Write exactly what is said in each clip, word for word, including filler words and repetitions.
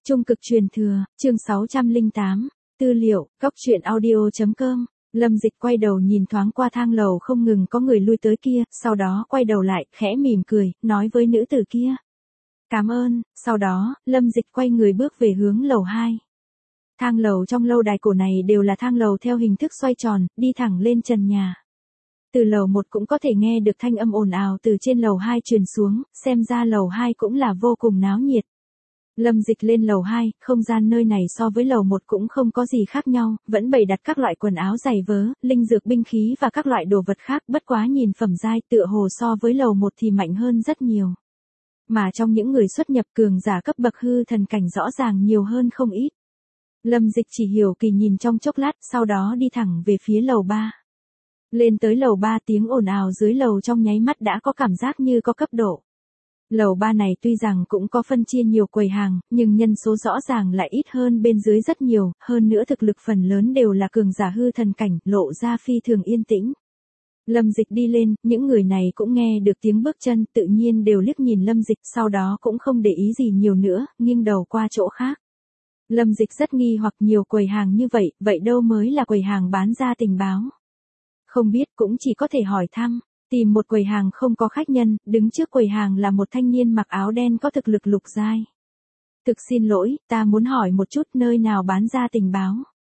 Trung cực truyền thừa, chương sáu trăm lẻ tám, tư liệu, góc truyện audio chấm com. Lâm Dịch quay đầu nhìn thoáng qua thang lầu không ngừng có người lui tới kia, sau đó quay đầu lại, khẽ mỉm cười, nói với nữ tử kia. Cảm ơn, sau đó, Lâm Dịch quay người bước về hướng lầu hai. Thang lầu trong lâu đài cổ này đều là thang lầu theo hình thức xoay tròn, đi thẳng lên trần nhà. Từ lầu một cũng có thể nghe được thanh âm ồn ào từ trên lầu hai truyền xuống, xem ra lầu hai cũng là vô cùng náo nhiệt. Lâm Dịch lên lầu hai, không gian nơi này so với lầu một cũng không có gì khác nhau, vẫn bày đặt các loại quần áo giày vớ, linh dược binh khí và các loại đồ vật khác, bất quá nhìn phẩm giai tựa hồ so với lầu một thì mạnh hơn rất nhiều. Mà trong những người xuất nhập cường giả cấp bậc hư thần cảnh rõ ràng nhiều hơn không ít. Lâm Dịch chỉ hiểu kỳ nhìn trong chốc lát, sau đó đi thẳng về phía lầu ba. Lên tới lầu ba, tiếng ồn ào dưới lầu trong nháy mắt đã có cảm giác như có cấp độ. Lầu ba này tuy rằng cũng có phân chia nhiều quầy hàng, nhưng nhân số rõ ràng lại ít hơn bên dưới rất nhiều, hơn nữa thực lực phần lớn đều là cường giả hư thần cảnh, lộ ra phi thường yên tĩnh. Lâm Dịch đi lên, những người này cũng nghe được tiếng bước chân, tự nhiên đều liếc nhìn Lâm Dịch, sau đó cũng không để ý gì nhiều nữa, nghiêng đầu qua chỗ khác. Lâm Dịch rất nghi hoặc nhiều quầy hàng như vậy, vậy đâu mới là quầy hàng bán ra tình báo. Không biết, cũng chỉ có thể hỏi thăm. Tìm một quầy hàng không có khách nhân, đứng trước quầy hàng là một thanh niên mặc áo đen có thực lực lục giai. Thực xin lỗi, ta muốn hỏi một chút nơi nào bán ra tình báo.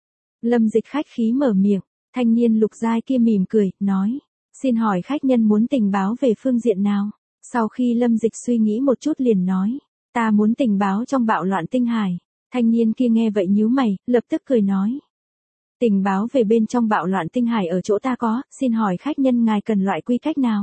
Lâm Dịch khách khí mở miệng, thanh niên lục giai kia mỉm cười, nói. Xin hỏi khách nhân muốn tình báo về phương diện nào? Sau khi Lâm Dịch suy nghĩ một chút liền nói. Ta muốn tình báo trong bạo loạn tinh hải. Thanh niên kia nghe vậy nhíu mày, lập tức cười nói. Tình báo về bên trong bạo loạn tinh hải ở chỗ ta có, xin hỏi khách nhân ngài cần loại quy cách nào?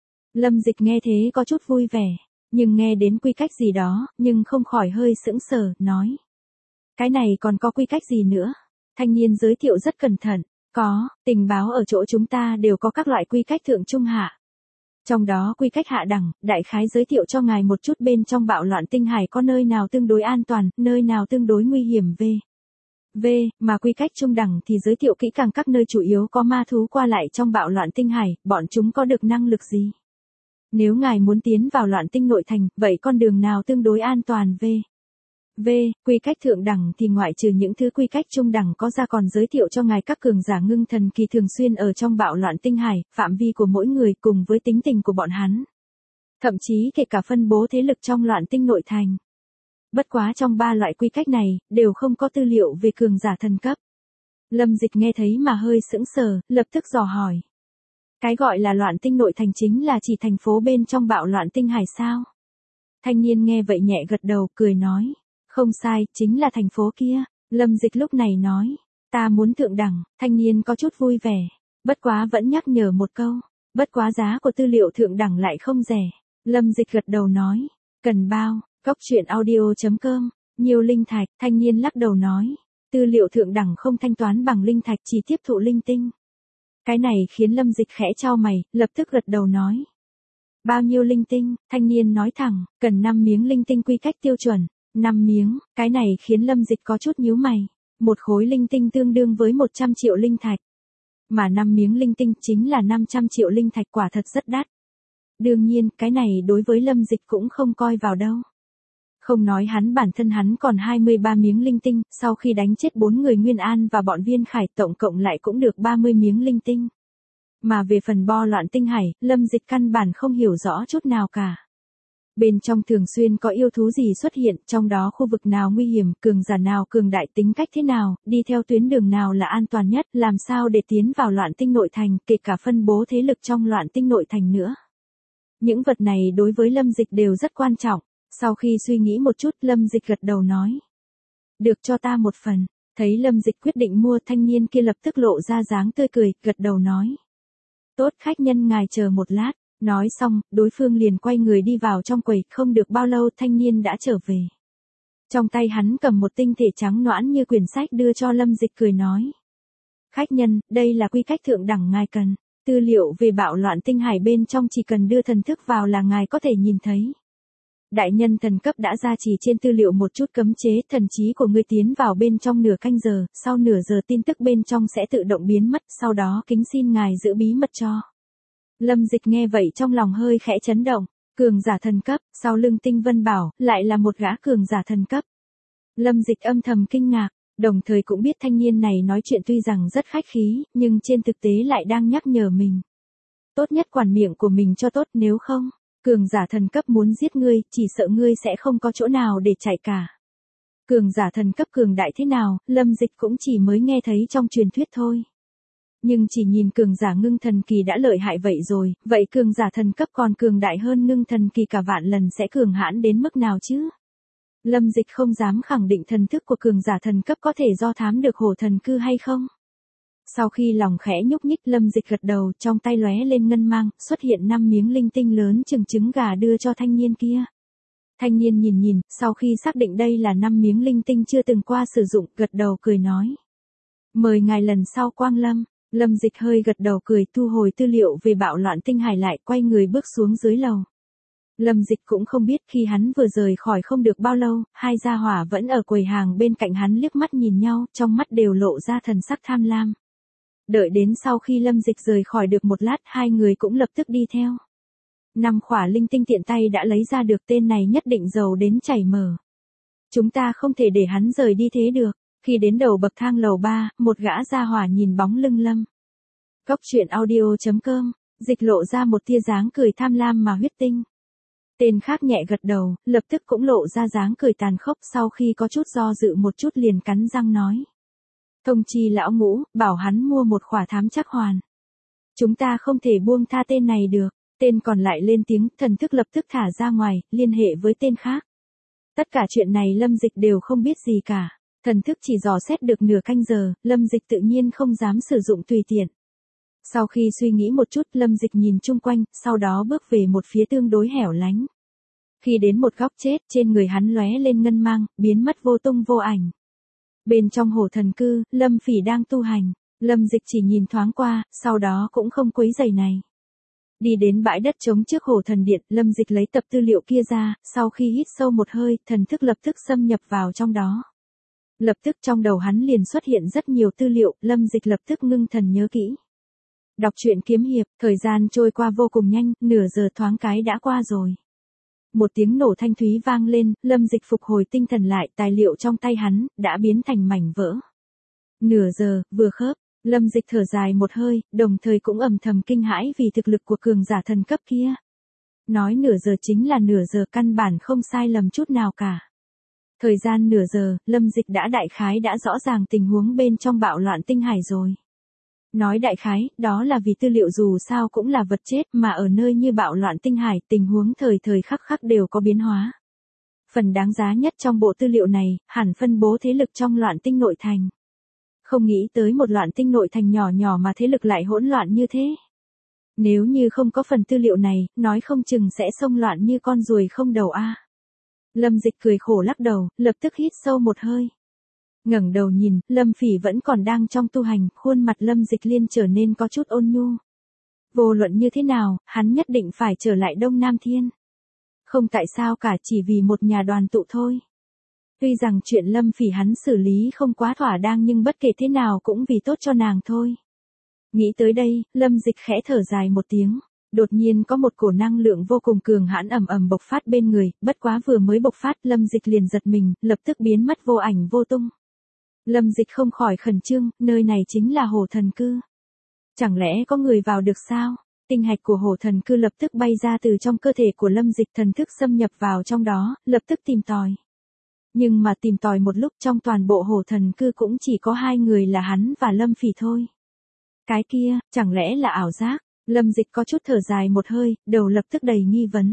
Lâm Dịch nghe thế có chút vui vẻ, nhưng nghe đến quy cách gì đó, nhưng không khỏi hơi sững sờ, nói. Cái này còn có quy cách gì nữa? Thanh niên giới thiệu rất cẩn thận, có, tình báo ở chỗ chúng ta đều có các loại quy cách thượng trung hạ. Trong đó quy cách hạ đẳng, đại khái giới thiệu cho ngài một chút bên trong bạo loạn tinh hải có nơi nào tương đối an toàn, nơi nào tương đối nguy hiểm về. V, mà quy cách trung đẳng thì giới thiệu kỹ càng các nơi chủ yếu có ma thú qua lại trong bạo loạn tinh hải, bọn chúng có được năng lực gì. Nếu ngài muốn tiến vào loạn tinh nội thành, vậy con đường nào tương đối an toàn V. V, quy cách thượng đẳng thì ngoại trừ những thứ quy cách trung đẳng có ra còn giới thiệu cho ngài các cường giả ngưng thần kỳ thường xuyên ở trong bạo loạn tinh hải, phạm vi của mỗi người cùng với tính tình của bọn hắn. Thậm chí kể cả phân bố thế lực trong loạn tinh nội thành. Bất quá trong ba loại quy cách này, đều không có tư liệu về cường giả thần cấp. Lâm Dịch nghe thấy mà hơi sững sờ, lập tức dò hỏi. Cái gọi là loạn tinh nội thành chính là chỉ thành phố bên trong bạo loạn tinh hải sao? Thanh niên nghe vậy nhẹ gật đầu, cười nói. Không sai, chính là thành phố kia. Lâm Dịch lúc này nói. Ta muốn thượng đẳng, thanh niên có chút vui vẻ. Bất quá vẫn nhắc nhở một câu. Bất quá giá của tư liệu thượng đẳng lại không rẻ. Lâm Dịch gật đầu nói. Cần bao? Góc truyện audio chấm com, nhiều linh thạch, thanh niên lắc đầu nói. Tư liệu thượng đẳng không thanh toán bằng linh thạch, chỉ tiếp thụ linh tinh. Cái này khiến Lâm Dịch khẽ chau mày, lập tức gật đầu nói. Bao nhiêu linh tinh? Thanh niên nói thẳng, cần năm miếng linh tinh quy cách tiêu chuẩn. năm miếng, cái này khiến Lâm Dịch có chút nhíu mày. Một khối linh tinh tương đương với một trăm triệu linh thạch. Mà năm miếng linh tinh chính là năm trăm triệu linh thạch, quả thật rất đắt. Đương nhiên, cái này đối với Lâm Dịch cũng không coi vào đâu. Không nói hắn bản thân hắn còn hai mươi ba miếng linh tinh, sau khi đánh chết bốn người Nguyên An và bọn Viên Khải tổng cộng lại cũng được ba mươi miếng linh tinh. Mà về phần bo loạn tinh hải, Lâm Dịch căn bản không hiểu rõ chút nào cả. Bên trong thường xuyên có yêu thú gì xuất hiện, trong đó khu vực nào nguy hiểm, cường giả nào cường đại, tính cách thế nào, đi theo tuyến đường nào là an toàn nhất, làm sao để tiến vào loạn tinh nội thành, kể cả phân bố thế lực trong loạn tinh nội thành nữa. Những vật này đối với Lâm Dịch đều rất quan trọng. Sau khi suy nghĩ một chút, Lâm Dịch gật đầu nói. Được, cho ta một phần. Thấy Lâm Dịch quyết định mua, thanh niên kia lập tức lộ ra dáng tươi cười, gật đầu nói. Tốt, khách nhân ngài chờ một lát. Nói xong, đối phương liền quay người đi vào trong quầy, không được bao lâu thanh niên đã trở về. Trong tay hắn cầm một tinh thể trắng nõn như quyển sách đưa cho Lâm Dịch, cười nói. Khách nhân, đây là quy cách thượng đẳng ngài cần. Tư liệu về bạo loạn tinh hải bên trong chỉ cần đưa thần thức vào là ngài có thể nhìn thấy. Đại nhân thần cấp đã ra chỉ trên tư liệu một chút cấm chế, thần trí của ngươi tiến vào bên trong nửa canh giờ, sau nửa giờ tin tức bên trong sẽ tự động biến mất, sau đó kính xin ngài giữ bí mật cho. Lâm Dịch nghe vậy trong lòng hơi khẽ chấn động, cường giả thần cấp, sau lưng Tinh Vân Bảo, lại là một gã cường giả thần cấp. Lâm Dịch âm thầm kinh ngạc, đồng thời cũng biết thanh niên này nói chuyện tuy rằng rất khách khí, nhưng trên thực tế lại đang nhắc nhở mình. Tốt nhất quản miệng của mình cho tốt, nếu không, cường giả thần cấp muốn giết ngươi, chỉ sợ ngươi sẽ không có chỗ nào để chạy cả. Cường giả thần cấp cường đại thế nào, Lâm Dịch cũng chỉ mới nghe thấy trong truyền thuyết thôi. Nhưng chỉ nhìn cường giả ngưng thần kỳ đã lợi hại vậy rồi, vậy cường giả thần cấp còn cường đại hơn ngưng thần kỳ cả vạn lần sẽ cường hãn đến mức nào chứ? Lâm Dịch không dám khẳng định thần thức của cường giả thần cấp có thể do thám được hổ thần cư hay không. Sau khi lòng khẽ nhúc nhích, Lâm Dịch gật đầu, trong tay lóe lên ngân mang, xuất hiện năm miếng linh tinh lớn chừng trứng gà đưa cho thanh niên kia. Thanh niên nhìn nhìn, sau khi xác định đây là năm miếng linh tinh chưa từng qua sử dụng, gật đầu cười nói. Mời ngài lần sau quang lâm. Lâm Dịch hơi gật đầu cười, thu hồi tư liệu về bạo loạn tinh hải lại, quay người bước xuống dưới lầu. Lâm Dịch cũng không biết khi hắn vừa rời khỏi không được bao lâu, hai gia hỏa vẫn ở quầy hàng bên cạnh hắn liếc mắt nhìn nhau, trong mắt đều lộ ra thần sắc tham lam. Đợi đến sau khi Lâm Dịch rời khỏi được một lát, hai người cũng lập tức đi theo. Năm khỏa linh tinh tiện tay đã lấy ra được, tên này nhất định giàu đến chảy mỡ. Chúng ta không thể để hắn rời đi thế được. Khi đến đầu bậc thang lầu ba, một gã gia hỏa nhìn bóng lưng Lâm. Góc truyện audio chấm com, Dịch lộ ra một tia dáng cười tham lam mà huyết tinh. Tên khác nhẹ gật đầu, lập tức cũng lộ ra dáng cười tàn khốc, sau khi có chút do dự một chút liền cắn răng nói. Thông chi lão Ngũ, bảo hắn mua một khỏa thám chắc hoàn. Chúng ta không thể buông tha tên này được. Tên còn lại lên tiếng, thần thức lập tức thả ra ngoài, liên hệ với tên khác. Tất cả chuyện này Lâm Dịch đều không biết gì cả. Thần thức chỉ dò xét được nửa canh giờ, Lâm Dịch tự nhiên không dám sử dụng tùy tiện. Sau khi suy nghĩ một chút, Lâm Dịch nhìn chung quanh, sau đó bước về một phía tương đối hẻo lánh. Khi đến một góc chết, trên người hắn lóe lên ngân mang, biến mất vô tung vô ảnh. Bên trong hổ thần cư, Lâm Phỉ đang tu hành, Lâm Dịch chỉ nhìn thoáng qua, sau đó cũng không quấy rầy này. Đi đến bãi đất trống trước hổ thần điện, Lâm Dịch lấy tập tư liệu kia ra, sau khi hít sâu một hơi, thần thức lập tức xâm nhập vào trong đó. Lập tức trong đầu hắn liền xuất hiện rất nhiều tư liệu, Lâm Dịch lập tức ngưng thần nhớ kỹ. Đọc truyện kiếm hiệp, thời gian trôi qua vô cùng nhanh, nửa giờ thoáng cái đã qua rồi. Một tiếng nổ thanh thúy vang lên, Lâm Dịch phục hồi tinh thần lại, tài liệu trong tay hắn đã biến thành mảnh vỡ. Nửa giờ, vừa khớp, Lâm Dịch thở dài một hơi, đồng thời cũng ầm thầm kinh hãi vì thực lực của cường giả thần cấp kia. Nói nửa giờ chính là nửa giờ, căn bản không sai lầm chút nào cả. Thời gian nửa giờ, Lâm Dịch đã đại khái đã rõ ràng tình huống bên trong bạo loạn tinh hải rồi. Nói đại khái, đó là vì tư liệu dù sao cũng là vật chết, mà ở nơi như bạo loạn tinh hải, tình huống thời thời khắc khắc đều có biến hóa. Phần đáng giá nhất trong bộ tư liệu này, hẳn phân bố thế lực trong loạn tinh nội thành. Không nghĩ tới một loạn tinh nội thành nhỏ nhỏ mà thế lực lại hỗn loạn như thế. Nếu như không có phần tư liệu này, nói không chừng sẽ xông loạn như con ruồi không đầu a. Lâm Dịch cười khổ lắc đầu, lập tức hít sâu một hơi. Ngẩng đầu nhìn, Lâm Phỉ vẫn còn đang trong tu hành, khuôn mặt Lâm Dịch liên trở nên có chút ôn nhu. Vô luận như thế nào, hắn nhất định phải trở lại Đông Nam Thiên. Không tại sao cả, chỉ vì một nhà đoàn tụ thôi. Tuy rằng chuyện Lâm Phỉ hắn xử lý không quá thỏa đáng nhưng bất kể thế nào cũng vì tốt cho nàng thôi. Nghĩ tới đây, Lâm Dịch khẽ thở dài một tiếng. Đột nhiên có một cổ năng lượng vô cùng cường hãn ầm ầm bộc phát bên người, bất quá vừa mới bộc phát, Lâm Dịch liền giật mình, lập tức biến mất vô ảnh vô tung. Lâm Dịch không khỏi khẩn trương, nơi này chính là hổ thần cư. Chẳng lẽ có người vào được sao? Tinh hạch của hổ thần cư lập tức bay ra từ trong cơ thể của Lâm Dịch, thần thức xâm nhập vào trong đó, lập tức tìm tòi. Nhưng mà tìm tòi một lúc, trong toàn bộ hổ thần cư cũng chỉ có hai người là hắn và Lâm Phỉ thôi. Cái kia, chẳng lẽ là ảo giác? Lâm Dịch có chút thở dài một hơi, đầu lập tức đầy nghi vấn.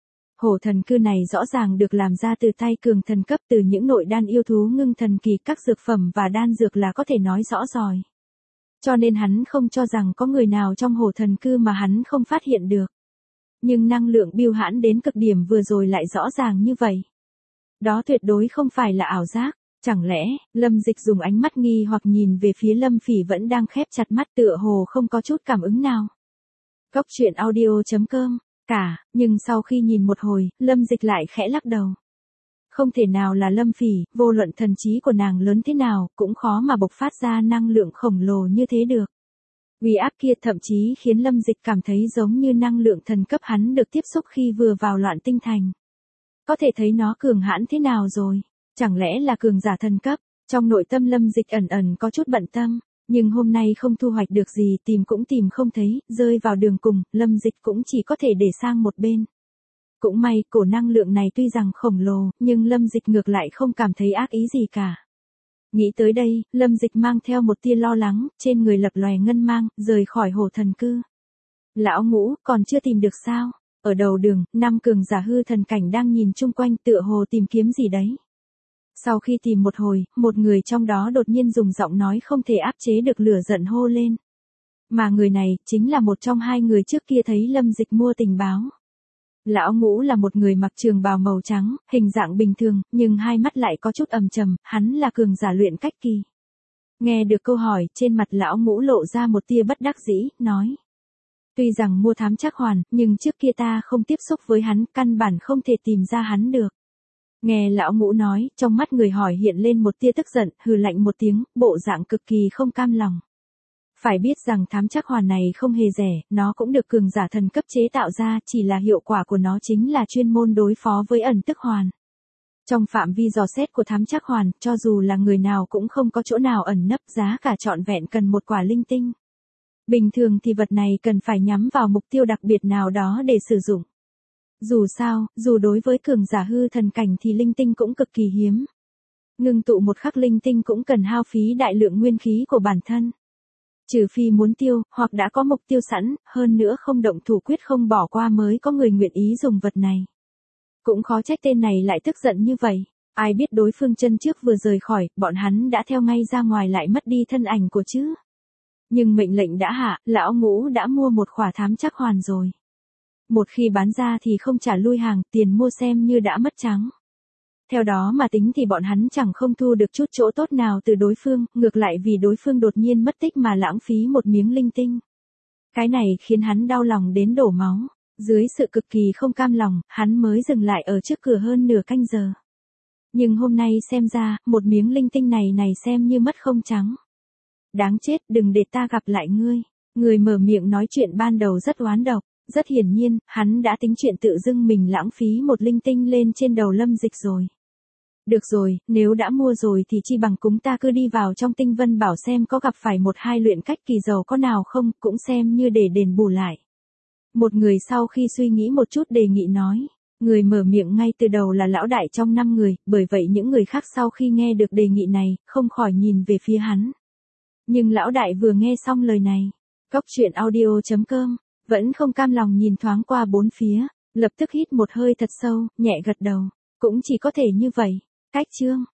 Hổ thần cư này rõ ràng được làm ra từ tay cường thần cấp, từ những nội đan yêu thú ngưng thần kỳ, các dược phẩm và đan dược là có thể nói rõ rồi. Cho nên hắn không cho rằng có người nào trong hổ thần cư mà hắn không phát hiện được. Nhưng năng lượng biêu hãn đến cực điểm vừa rồi lại rõ ràng như vậy. Đó tuyệt đối không phải là ảo giác. Chẳng lẽ, Lâm Dịch dùng ánh mắt nghi hoặc nhìn về phía Lâm Phỉ vẫn đang khép chặt mắt, tựa hồ không có chút cảm ứng nào. Góc truyện audio chấm com, cả, nhưng sau khi nhìn một hồi, Lâm Dịch lại khẽ lắc đầu. Không thể nào là Lâm Phỉ, vô luận thần trí của nàng lớn thế nào, cũng khó mà bộc phát ra năng lượng khổng lồ như thế được. Uy áp kia thậm chí khiến Lâm Dịch cảm thấy giống như năng lượng thần cấp hắn được tiếp xúc khi vừa vào loạn tinh thành. Có thể thấy nó cường hãn thế nào rồi. Chẳng lẽ là cường giả thần cấp? Trong nội tâm Lâm Dịch ẩn ẩn có chút bận tâm, nhưng hôm nay không thu hoạch được gì, tìm cũng tìm không thấy, rơi vào đường cùng, Lâm Dịch cũng chỉ có thể để sang một bên. Cũng may, cổ năng lượng này tuy rằng khổng lồ, nhưng Lâm Dịch ngược lại không cảm thấy ác ý gì cả. Nghĩ tới đây, Lâm Dịch mang theo một tia lo lắng, trên người lập lòe ngân mang, rời khỏi hồ thần cư. Lão Ngũ, còn chưa tìm được sao? Ở đầu đường, năm cường giả hư thần cảnh đang nhìn chung quanh tựa hồ tìm kiếm gì đấy. Sau khi tìm một hồi, một người trong đó đột nhiên dùng giọng nói không thể áp chế được lửa giận hô lên. Mà người này, chính là một trong hai người trước kia thấy Lâm Dịch mua tình báo. Lão Ngũ là một người mặc trường bào màu trắng, hình dạng bình thường, nhưng hai mắt lại có chút ầm trầm, hắn là cường giả luyện cách kỳ. Nghe được câu hỏi, trên mặt Lão Ngũ lộ ra một tia bất đắc dĩ, nói. Tuy rằng mua thám trắc hoàn, nhưng trước kia ta không tiếp xúc với hắn, căn bản không thể tìm ra hắn được. Nghe Lão Ngũ nói, trong mắt người hỏi hiện lên một tia tức giận, hừ lạnh một tiếng, bộ dạng cực kỳ không cam lòng. Phải biết rằng thám trắc hoàn này không hề rẻ, nó cũng được cường giả thần cấp chế tạo ra, chỉ là hiệu quả của nó chính là chuyên môn đối phó với ẩn tức hoàn. Trong phạm vi dò xét của thám trắc hoàn, cho dù là người nào cũng không có chỗ nào ẩn nấp, giá cả trọn vẹn cần một quả linh tinh. Bình thường thì vật này cần phải nhắm vào mục tiêu đặc biệt nào đó để sử dụng. Dù sao, dù đối với cường giả hư thần cảnh thì linh tinh cũng cực kỳ hiếm. Ngưng tụ một khắc linh tinh cũng cần hao phí đại lượng nguyên khí của bản thân. Trừ phi muốn tiêu, hoặc đã có mục tiêu sẵn, hơn nữa không động thủ quyết không bỏ qua mới có người nguyện ý dùng vật này. Cũng khó trách tên này lại tức giận như vậy. Ai biết đối phương chân trước vừa rời khỏi, bọn hắn đã theo ngay ra ngoài lại mất đi thân ảnh của chứ. Nhưng mệnh lệnh đã hạ, Lão Ngũ đã mua một khỏa thám trắc hoàn rồi. Một khi bán ra thì không trả lui hàng, tiền mua xem như đã mất trắng. Theo đó mà tính thì bọn hắn chẳng không thu được chút chỗ tốt nào từ đối phương, ngược lại vì đối phương đột nhiên mất tích mà lãng phí một miếng linh tinh. Cái này khiến hắn đau lòng đến đổ máu. Dưới sự cực kỳ không cam lòng, hắn mới dừng lại ở trước cửa hơn nửa canh giờ. Nhưng hôm nay xem ra, một miếng linh tinh này này xem như mất không trắng. Đáng chết, đừng để ta gặp lại ngươi. Người mở miệng nói chuyện ban đầu rất oán độc. Rất hiển nhiên, hắn đã tính chuyện tự dưng mình lãng phí một linh tinh lên trên đầu Lâm Dịch rồi. Được rồi, nếu đã mua rồi thì chi bằng chúng ta cứ đi vào trong Tinh Vân Bảo xem có gặp phải một hai luyện cách kỳ giàu có nào không, cũng xem như để đền bù lại. Một người sau khi suy nghĩ một chút đề nghị nói. Người mở miệng ngay từ đầu là lão đại trong năm người, bởi vậy những người khác sau khi nghe được đề nghị này, không khỏi nhìn về phía hắn. Nhưng lão đại vừa nghe xong lời này, Cóc Truyện Audio chấm com, vẫn không cam lòng nhìn thoáng qua bốn phía, lập tức hít một hơi thật sâu, nhẹ gật đầu. Cũng chỉ có thể như vậy. Cách chương.